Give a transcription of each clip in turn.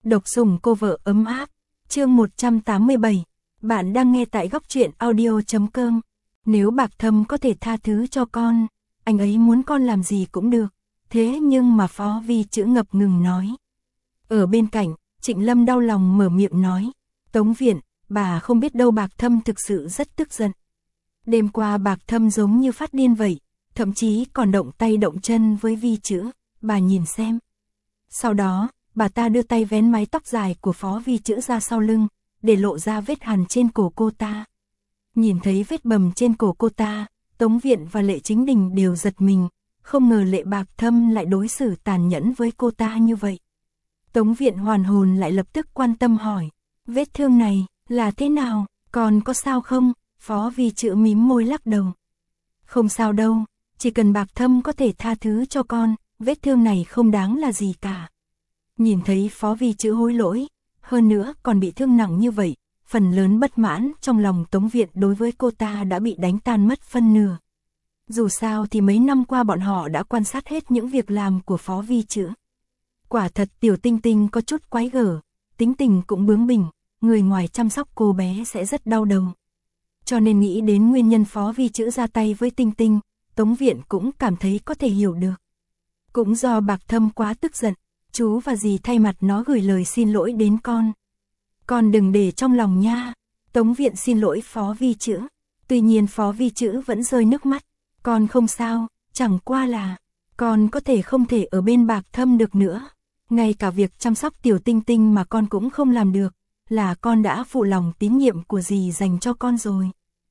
Độc sủng cô vợ ấm áp. Chương 187. Bạn đang nghe tại góc truyện audio.com. Nếu Bạc Thâm có thể tha thứ cho con, anh ấy muốn con làm gì cũng được. Thế nhưng mà Phó Vi chữ ngập ngừng nói. Ở bên cạnh, Trịnh Lâm đau lòng mở miệng nói. Tống Viện, bà không biết đâu, Bạc Thâm thực sự rất tức giận. Đêm qua Bạc Thâm giống như phát điên vậy, thậm chí còn động tay động chân với Vi chữ, bà nhìn xem. Sau đó, bà ta đưa tay vén mái tóc dài của Phó Vi chữ ra sau lưng, để lộ ra vết hằn trên cổ cô ta. Nhìn thấy vết bầm trên cổ cô ta, Tống Viện và Lệ Chính Đình đều giật mình, không ngờ Lệ Bạc Thâm lại đối xử tàn nhẫn với cô ta như vậy. Tống Viện hoàn hồn lại lập tức quan tâm hỏi, vết thương này là thế nào, còn có sao không? Phó Vi chữ mím môi lắc đầu. Không sao đâu, chỉ cần Bạc Thâm có thể tha thứ cho con, vết thương này không đáng là gì cả. Nhìn thấy Phó Vi chữ hối lỗi, hơn nữa còn bị thương nặng như vậy, phần lớn bất mãn trong lòng Tống Viện đối với cô ta đã bị đánh tan mất phân nửa. Dù sao thì mấy năm qua bọn họ đã quan sát hết những việc làm của Phó Vi chữ. Quả thật Tiểu Tinh Tinh có chút quái gở, tính tình cũng bướng bỉnh, người ngoài chăm sóc cô bé sẽ rất đau đầu. Cho nên nghĩ đến nguyên nhân Phó Vi chữ ra tay với Tinh Tinh, Tống Viện cũng cảm thấy có thể hiểu được. Cũng do Bạc Thâm quá tức giận, chú và dì thay mặt nó gửi lời xin lỗi đến con. Con đừng để trong lòng nha. Tống Viện xin lỗi Phó Vi chữ. Tuy nhiên Phó Vi chữ vẫn rơi nước mắt. Con không sao, chẳng qua là con có thể không thể ở bên Bạc Thâm được nữa. Ngay cả việc chăm sóc Tiểu Tinh Tinh mà con cũng không làm được, là con đã phụ lòng tín nhiệm của dì dành cho con rồi.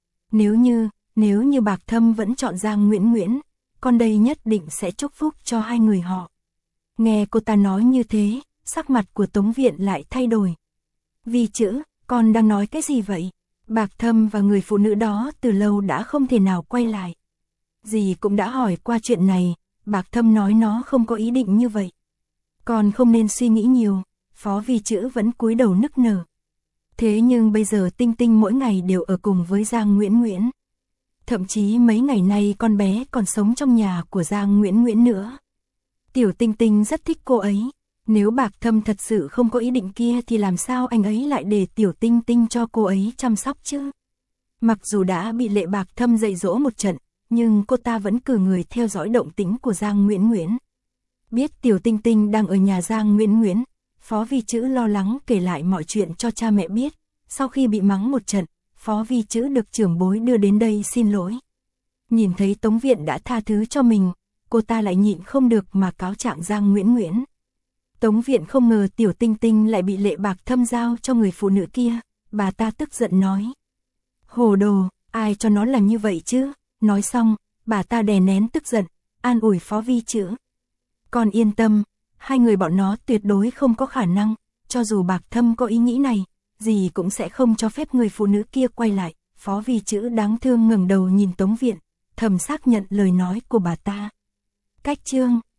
Nếu như Bạc Thâm vẫn chọn Giang Nguyễn Nguyễn, con đây nhất định sẽ chúc phúc cho hai người họ. Nghe cô ta nói như thế, sắc mặt của Tống Viện lại thay đổi. Vi chữ, con đang nói cái gì vậy? Bạc Thâm và người phụ nữ đó từ lâu đã không thể nào quay lại. Dì cũng đã hỏi qua chuyện này, Bạc Thâm nói nó không có ý định như vậy. Con không nên suy nghĩ nhiều, Phó Vi chữ vẫn cúi đầu nức nở. Thế nhưng bây giờ Tinh Tinh mỗi ngày đều ở cùng với Giang Nguyễn Nguyễn. Thậm chí mấy ngày nay con bé còn sống trong nhà của Giang Nguyễn Nguyễn nữa. Tiểu Tinh Tinh rất thích cô ấy. Nếu Bạc Thâm thật sự không có ý định kia thì làm sao anh ấy lại để Tiểu Tinh Tinh cho cô ấy chăm sóc chứ? Mặc dù đã bị Lệ Bạc Thâm dạy dỗ một trận, nhưng cô ta vẫn cử người theo dõi động tĩnh của Giang Nguyễn Nguyễn. Biết Tiểu Tinh Tinh đang ở nhà Giang Nguyễn Nguyễn, Phó Vi chữ lo lắng kể lại mọi chuyện cho cha mẹ biết. Sau khi bị mắng một trận, Phó Vi chữ được trưởng bối đưa đến đây xin lỗi. Nhìn thấy Tống Viện đã tha thứ cho mình, cô ta lại nhịn không được mà cáo trạng Giang Nguyễn Nguyễn. Tống Viện không ngờ Tiểu Tinh Tinh lại bị Lệ Bạc Thâm giao cho người phụ nữ kia, bà ta tức giận nói. Hồ đồ, ai cho nó làm như vậy chứ? Nói xong, bà ta đè nén tức giận, an ủi Phó Vi chữ. Con yên tâm, hai người bọn nó tuyệt đối không có khả năng, cho dù Bạc Thâm có ý nghĩ này, dì cũng sẽ không cho phép người phụ nữ kia quay lại. Phó Vi chữ đáng thương ngẩng đầu nhìn Tống Viện, thầm xác nhận lời nói của bà ta. Cách chương